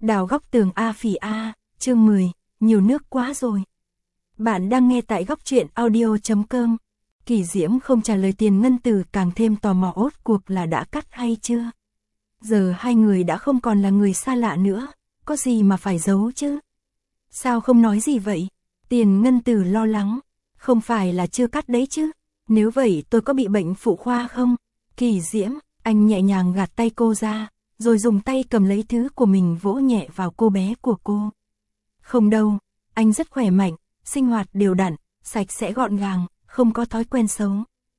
Đào góc tường A Phỉ A, chương 10, nhiều nước quá rồi. Bạn đang nghe tại góc truyện audio.com. Kỳ Diễm không trả lời Tiền Ngân Tử càng thêm tò mò rốt cuộc là đã cắt hay chưa. Giờ hai người đã không còn là người xa lạ nữa, có gì mà phải giấu chứ. Sao không nói gì vậy? Tiền Ngân Tử lo lắng, không phải là chưa cắt đấy chứ, nếu vậy tôi có bị bệnh phụ khoa không? Kỳ Diễm, anh nhẹ nhàng gạt tay cô ra, rồi dùng tay cầm lấy thứ của mình vỗ nhẹ vào cô bé của cô. Không đâu, anh rất khỏe mạnh, sinh hoạt đều đặn, sạch sẽ gọn gàng, không có thói quen xấu.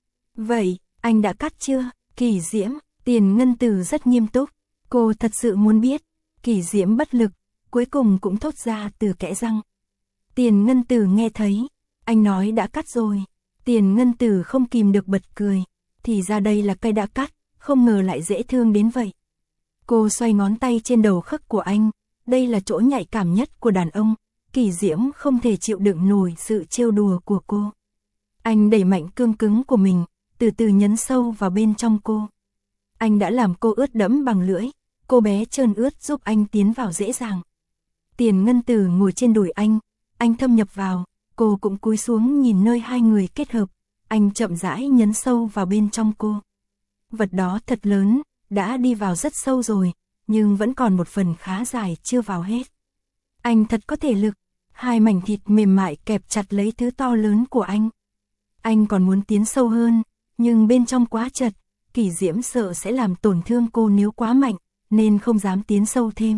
Vậy, anh đã cắt chưa? Kỳ Diễm, Tiền Ngân Tử rất nghiêm túc, cô thật sự muốn biết. Kỳ Diễm bất lực, cuối cùng cũng thốt ra từ kẽ răng. Tiền Ngân Tử nghe thấy, anh nói đã cắt rồi. Tiền Ngân Tử không kìm được bật cười, thì ra đây là cây đã cắt, không ngờ lại dễ thương đến vậy. Cô xoay ngón tay trên đầu khớp của anh, đây là chỗ nhạy cảm nhất của đàn ông. Kỳ Diễm không thể chịu đựng nổi sự trêu đùa của cô. Anh đẩy mạnh cương cứng của mình, từ từ nhấn sâu vào bên trong cô. Anh đã làm cô ướt đẫm bằng lưỡi, cô bé trơn ướt giúp anh tiến vào dễ dàng. Tiền Ngân Tử ngồi trên đùi anh thâm nhập vào, cô cũng cúi xuống nhìn nơi hai người kết hợp, anh chậm rãi nhấn sâu vào bên trong cô. Vật đó thật lớn, đã đi vào rất sâu rồi, nhưng vẫn còn một phần khá dài chưa vào hết. Anh thật có thể lực, hai mảnh thịt mềm mại kẹp chặt lấy thứ to lớn của anh. Anh còn muốn tiến sâu hơn, nhưng bên trong quá chật, Kỳ Diễm sợ sẽ làm tổn thương cô nếu quá mạnh, nên không dám tiến sâu thêm.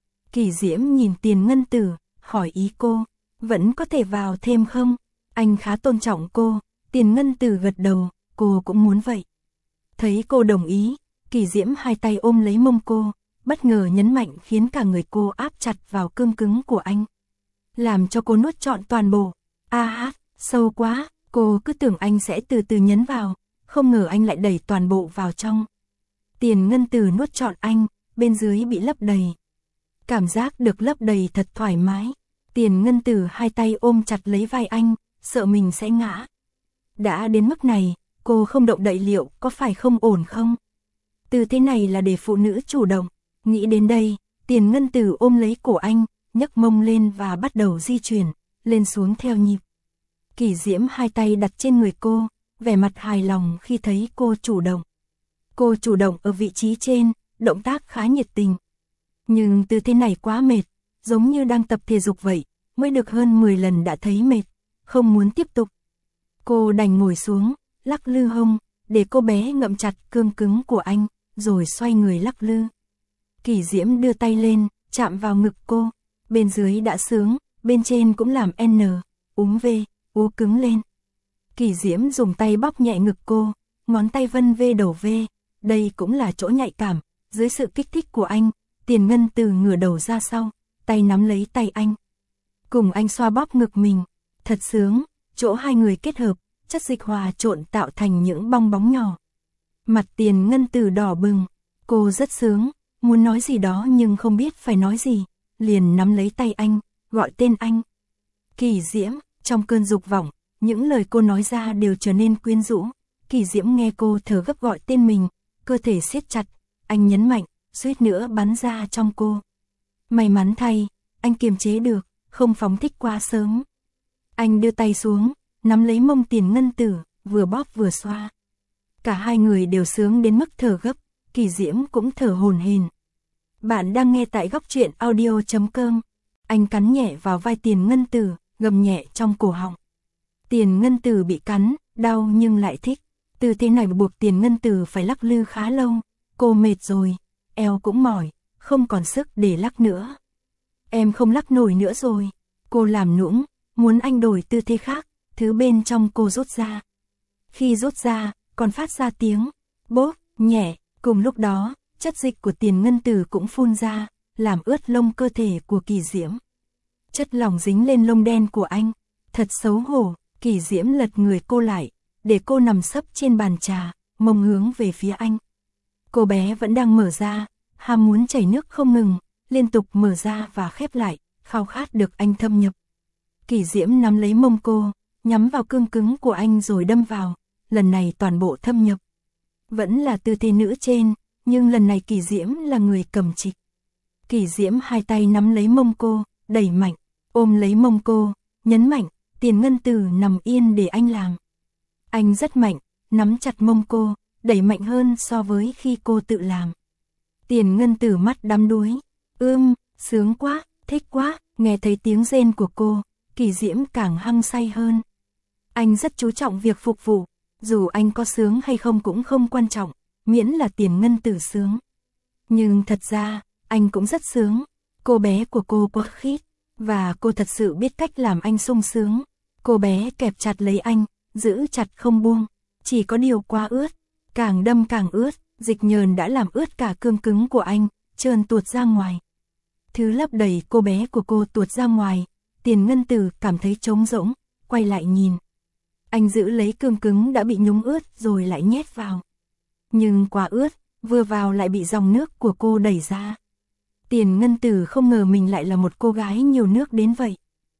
Kỳ Diễm nhìn Tiền Ngân Tử, hỏi ý cô, vẫn có thể vào thêm không? Anh khá tôn trọng cô, Tiền Ngân Tử gật đầu, cô cũng muốn vậy. Thấy cô đồng ý, Kỳ Diễm hai tay ôm lấy mông cô, bất ngờ nhấn mạnh khiến cả người cô áp chặt vào cương cứng của anh. Làm cho cô nuốt trọn toàn bộ. Sâu quá, cô cứ tưởng anh sẽ từ từ nhấn vào, không ngờ anh lại đẩy toàn bộ vào trong. Tiền Ngân Tử nuốt trọn anh, bên dưới bị lấp đầy. Cảm giác được lấp đầy thật thoải mái. Tiền Ngân Tử hai tay ôm chặt lấy vai anh, sợ mình sẽ ngã. Đã đến mức này, cô không động đậy liệu có phải không ổn không? Từ thế này là để phụ nữ chủ động. Nghĩ đến đây, Tiền Ngân Tử ôm lấy cổ anh, nhấc mông lên và bắt đầu di chuyển, lên xuống theo nhịp. Kỳ Diễm hai tay đặt trên người cô, vẻ mặt hài lòng khi thấy cô chủ động. Cô chủ động ở vị trí trên, động tác khá nhiệt tình. Nhưng tư thế này quá mệt, giống như đang tập thể dục vậy, mới được hơn 10 lần đã thấy mệt, không muốn tiếp tục. Cô đành ngồi xuống, lắc lư hông, để cô bé ngậm chặt cương cứng của anh, rồi xoay người lắc lư. Kỳ Diễm đưa tay lên, chạm vào ngực cô, bên dưới đã sướng, bên trên cũng làm N, úm V, ú cứng lên. Kỳ Diễm dùng tay bóp nhẹ ngực cô, ngón tay vân V đầu V, đây cũng là chỗ nhạy cảm, dưới sự kích thích của anh, Tiền Ngân Tử ngửa đầu ra sau, tay nắm lấy tay anh. Cùng anh xoa bóp ngực mình, thật sướng, chỗ hai người kết hợp, chất dịch hòa trộn tạo thành những bong bóng nhỏ. Mặt Tiền Ngân Tử đỏ bừng, cô rất sướng, muốn nói gì đó nhưng không biết phải nói gì, liền nắm lấy tay anh, gọi tên anh. Kỳ Diễm, trong cơn dục vọng, những lời cô nói ra đều trở nên quyến rũ. Kỳ Diễm nghe cô thở gấp gọi tên mình, cơ thể siết chặt, anh nhấn mạnh, suýt nữa bắn ra trong cô. May mắn thay, anh kiềm chế được, không phóng thích quá sớm. Anh đưa tay xuống, nắm lấy mông Tiền Ngân Tử, vừa bóp vừa xoa. Cả hai người đều sướng đến mức thở gấp, Kỳ Diễm cũng thở hổn hển. Bạn đang nghe tại góc truyện audio.com. Anh cắn nhẹ vào vai Tiền Ngân Tử, gầm nhẹ trong cổ họng. Tiền Ngân Tử bị cắn, đau nhưng lại thích. Từ thế này buộc Tiền Ngân Tử phải lắc lư khá lâu. Cô mệt rồi, eo cũng mỏi, không còn sức để lắc nữa. Em không lắc nổi nữa rồi. Cô làm nũng, muốn anh đổi tư thế khác, thứ bên trong cô rút ra. Khi rút ra, còn phát ra tiếng bốp nhẹ, cùng lúc đó, chất dịch của Tiền Ngân Tử cũng phun ra, làm ướt lông cơ thể của Kỳ Diễm. Chất lỏng dính lên lông đen của anh, thật xấu hổ. Kỳ Diễm lật người cô lại, để cô nằm sấp trên bàn trà, mông hướng về phía anh. Cô bé vẫn đang mở ra, ham muốn chảy nước không ngừng, liên tục mở ra và khép lại, khao khát được anh thâm nhập. Kỳ Diễm nắm lấy mông cô, nhắm vào cương cứng của anh rồi đâm vào, lần này toàn bộ thâm nhập. Vẫn là tư thế nữ trên, nhưng lần này Kỳ Diễm là người cầm trịch. Kỷ Diễm hai tay nắm lấy mông cô, đẩy mạnh, ôm lấy mông cô, nhấn mạnh, Tiền Ngân Tử nằm yên để anh làm. Anh rất mạnh, nắm chặt mông cô, đẩy mạnh hơn so với khi cô tự làm. Tiền Ngân Tử mắt đắm đuối, sướng quá, thích quá, nghe thấy tiếng rên của cô, Kỷ Diễm càng hăng say hơn. Anh rất chú trọng việc phục vụ, dù anh có sướng hay không cũng không quan trọng, miễn là Tiền Ngân Tử sướng. Nhưng thật ra, anh cũng rất sướng, cô bé của cô quá khít, và cô thật sự biết cách làm anh sung sướng. Cô bé kẹp chặt lấy anh, giữ chặt không buông, chỉ có điều quá ướt, càng đâm càng ướt, dịch nhờn đã làm ướt cả cương cứng của anh, trơn tuột ra ngoài. Thứ lấp đầy cô bé của cô tuột ra ngoài, Tiền Ngân Tử cảm thấy trống rỗng, quay lại nhìn. Anh giữ lấy cương cứng đã bị nhúng ướt rồi lại nhét vào. Nhưng quá ướt, vừa vào lại bị dòng nước của cô đẩy ra. Tiền Ngân Tử không ngờ mình lại là một cô gái nhiều nước đến vậy.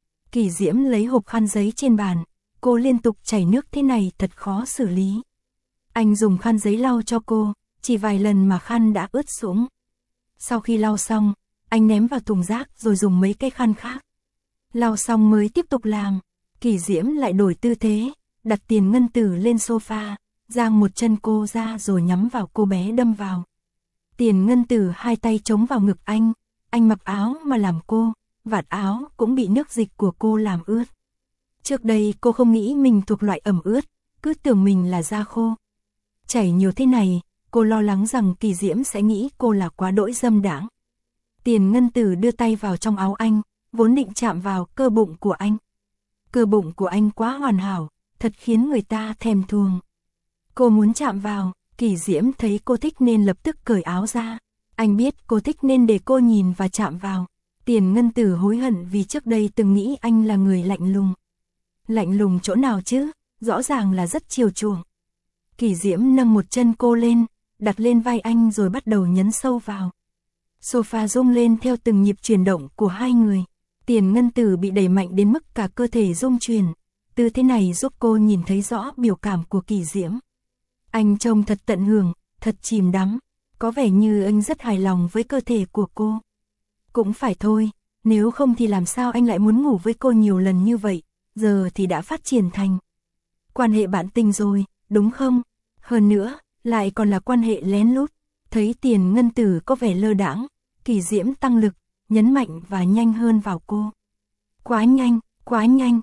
Kỷ Diễm lấy hộp khăn giấy trên bàn, cô liên tục chảy nước thế này thật khó xử lý. Anh dùng khăn giấy lau cho cô, chỉ vài lần mà khăn đã ướt sũng. Sau khi lau xong, anh ném vào thùng rác rồi dùng mấy cái khăn khác. Lau xong mới tiếp tục làm, Kỷ Diễm lại đổi tư thế, đặt Tiền Ngân Tử lên sofa, giang một chân cô ra rồi nhắm vào cô bé đâm vào. Tiền Ngân Tử hai tay chống vào ngực anh mặc áo mà làm cô, vạt áo cũng bị nước dịch của cô làm ướt. Trước đây cô không nghĩ mình thuộc loại ẩm ướt, cứ tưởng mình là da khô. Chảy nhiều thế này, cô lo lắng rằng Kỷ Diễm sẽ nghĩ cô là quá đỗi dâm đãng. Tiền Ngân Tử đưa tay vào trong áo anh, vốn định chạm vào cơ bụng của anh. Cơ bụng của anh quá hoàn hảo, thật khiến người ta thèm thuồng. Cô muốn chạm vào, Kỷ Diễm thấy cô thích nên lập tức cởi áo ra. Anh biết cô thích nên để cô nhìn và chạm vào. Tiền Ngân Tử hối hận vì trước đây từng nghĩ anh là người lạnh lùng. Lạnh lùng chỗ nào chứ, rõ ràng là rất chiều chuộng. Kỷ Diễm nâng một chân cô lên, đặt lên vai anh rồi bắt đầu nhấn sâu vào. Sofa rung lên theo từng nhịp chuyển động của hai người. Tiền Ngân Tử bị đẩy mạnh đến mức cả cơ thể rung chuyển. Tư thế này giúp cô nhìn thấy rõ biểu cảm của Kỷ Diễm. Anh trông thật tận hưởng, thật chìm đắm, có vẻ như anh rất hài lòng với cơ thể của cô. Cũng phải thôi, nếu không thì làm sao anh lại muốn ngủ với cô nhiều lần như vậy, giờ thì đã phát triển thành quan hệ bạn tình rồi, đúng không? Hơn nữa, lại còn là quan hệ lén lút. Thấy Tiền Ngân Tử có vẻ lơ đãng, Kỷ Diễm tăng lực, nhấn mạnh và nhanh hơn vào cô. Quá nhanh,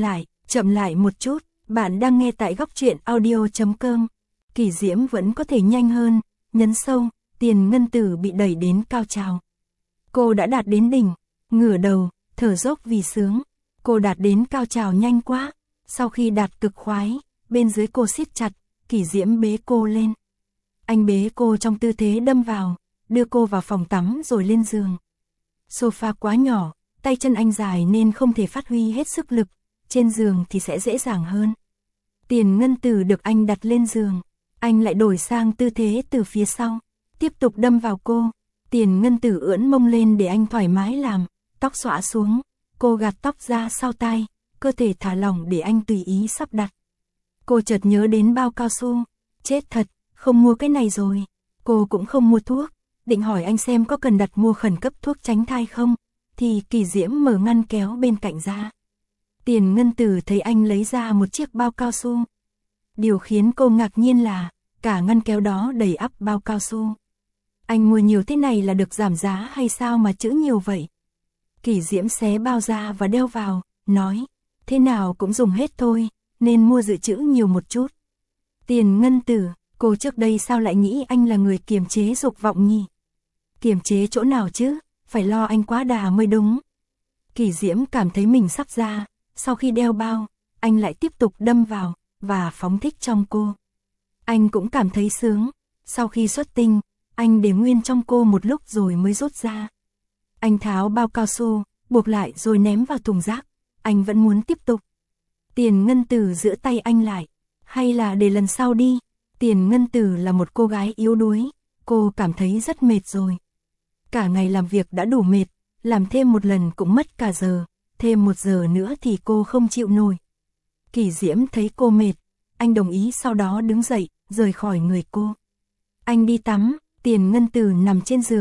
chậm lại một chút, bạn đang nghe tại góc truyện audio.com. Kỷ Diễm vẫn có thể nhanh hơn, nhấn sâu, Tiền Ngân Tử bị đẩy đến cao trào. Cô đã đạt đến đỉnh, ngửa đầu, thở dốc vì sướng. Cô đạt đến cao trào nhanh quá, sau khi đạt cực khoái, bên dưới cô siết chặt, Kỷ Diễm bế cô lên. Anh bế cô trong tư thế đâm vào, đưa cô vào phòng tắm rồi lên giường. Sofa quá nhỏ, tay chân anh dài nên không thể phát huy hết sức lực, trên giường thì sẽ dễ dàng hơn. Tiền Ngân Tử được anh đặt lên giường, anh lại đổi sang tư thế từ phía sau, tiếp tục đâm vào cô. Tiền Ngân Tử ưỡn mông lên để anh thoải mái làm, tóc xõa xuống, cô gạt tóc ra sau tai, cơ thể thả lỏng để anh tùy ý sắp đặt. Cô chợt nhớ đến bao cao su, chết thật, không mua cái này rồi. Cô cũng không mua thuốc, định hỏi anh xem có cần đặt mua khẩn cấp thuốc tránh thai không, thì Kỷ Diễm mở ngăn kéo bên cạnh ra. Tiền Ngân Tử thấy anh lấy ra một chiếc bao cao su. Điều khiến cô ngạc nhiên là, cả ngăn kéo đó đầy ắp bao cao su. Anh mua nhiều thế này là được giảm giá hay sao mà trữ nhiều vậy? Kỷ Diễm xé bao ra và đeo vào, nói, thế nào cũng dùng hết thôi, nên mua dự trữ nhiều một chút. Tiền Ngân Tử, cô trước đây sao lại nghĩ anh là người kiềm chế dục vọng nhỉ? Kiềm chế chỗ nào chứ, phải lo anh quá đà mới đúng. Kỷ Diễm cảm thấy mình sắp ra, sau khi đeo bao, anh lại tiếp tục đâm vào, và phóng thích trong cô. Anh cũng cảm thấy sướng, sau khi xuất tinh, anh để nguyên trong cô một lúc rồi mới rút ra. Anh tháo bao cao su, buộc lại rồi ném vào thùng rác, anh vẫn muốn tiếp tục. Tiền Ngân Tử giữ tay anh lại, hay là để lần sau đi. Tiền Ngân Tử là một cô gái yếu đuối, cô cảm thấy rất mệt rồi. Cả ngày làm việc đã đủ mệt, làm thêm một lần cũng mất cả giờ, thêm một giờ nữa thì cô không chịu nổi. Kỷ Diễm thấy cô mệt, anh đồng ý sau đó đứng dậy, rời khỏi người cô. Anh đi tắm, Tiền Ngân Tử nằm trên giường,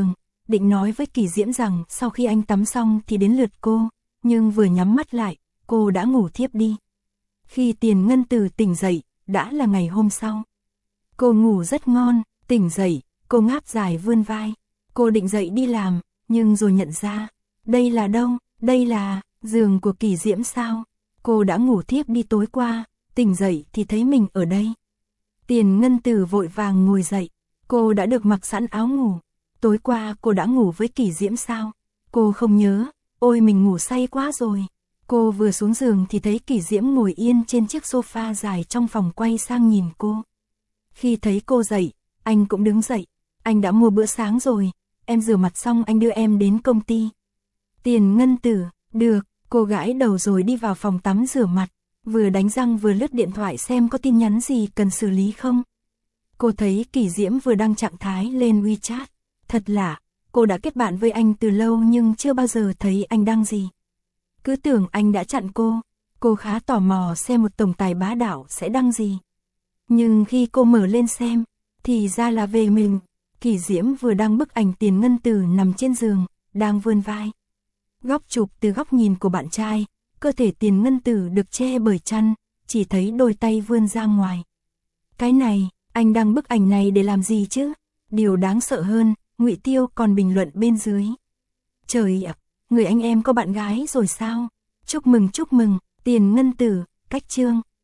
định nói với Kỳ Diễm rằng sau khi anh tắm xong thì đến lượt cô, nhưng vừa nhắm mắt lại, cô đã ngủ thiếp đi. Khi Tiền Ngân Từ tỉnh dậy, đã là ngày hôm sau. Cô ngủ rất ngon, tỉnh dậy, cô ngáp dài vươn vai. Cô định dậy đi làm, nhưng rồi nhận ra, đây là đâu, đây là giường của Kỳ Diễm sao? Cô đã ngủ thiếp đi tối qua, tỉnh dậy thì thấy mình ở đây. Tiền Ngân Từ vội vàng ngồi dậy, cô đã được mặc sẵn áo ngủ. Tối qua cô đã ngủ với Kỳ Diễm sao? Cô không nhớ, ôi mình ngủ say quá rồi. Cô vừa xuống giường thì thấy Kỳ Diễm ngồi yên trên chiếc sofa dài trong phòng quay sang nhìn cô. Khi thấy cô dậy, anh cũng đứng dậy. Anh đã mua bữa sáng rồi, em rửa mặt xong anh đưa em đến công ty. Tiền Ngân Từ, được, cô gãi đầu rồi đi vào phòng tắm rửa mặt, vừa đánh răng vừa lướt điện thoại xem có tin nhắn gì cần xử lý không. Cô thấy Kỳ Diễm vừa đăng trạng thái lên WeChat, thật lạ, cô đã kết bạn với anh từ lâu nhưng chưa bao giờ thấy anh đăng gì. Cứ tưởng anh đã chặn cô khá tò mò xem một tổng tài bá đạo sẽ đăng gì. Nhưng khi cô mở lên xem, thì ra là về mình. Kỳ Diễm vừa đăng bức ảnh Tiền Ngân Từ nằm trên giường, đang vươn vai. Góc chụp từ góc nhìn của bạn trai, cơ thể Tiền Ngân Từ được che bởi chăn, chỉ thấy đôi tay vươn ra ngoài. Cái này, anh đăng bức ảnh này để làm gì chứ? Điều đáng sợ hơn, Ngụy Tiêu còn bình luận bên dưới. Trời ạ, người anh em có bạn gái rồi sao? Chúc mừng, Tiền Ngân Từ, cách chương.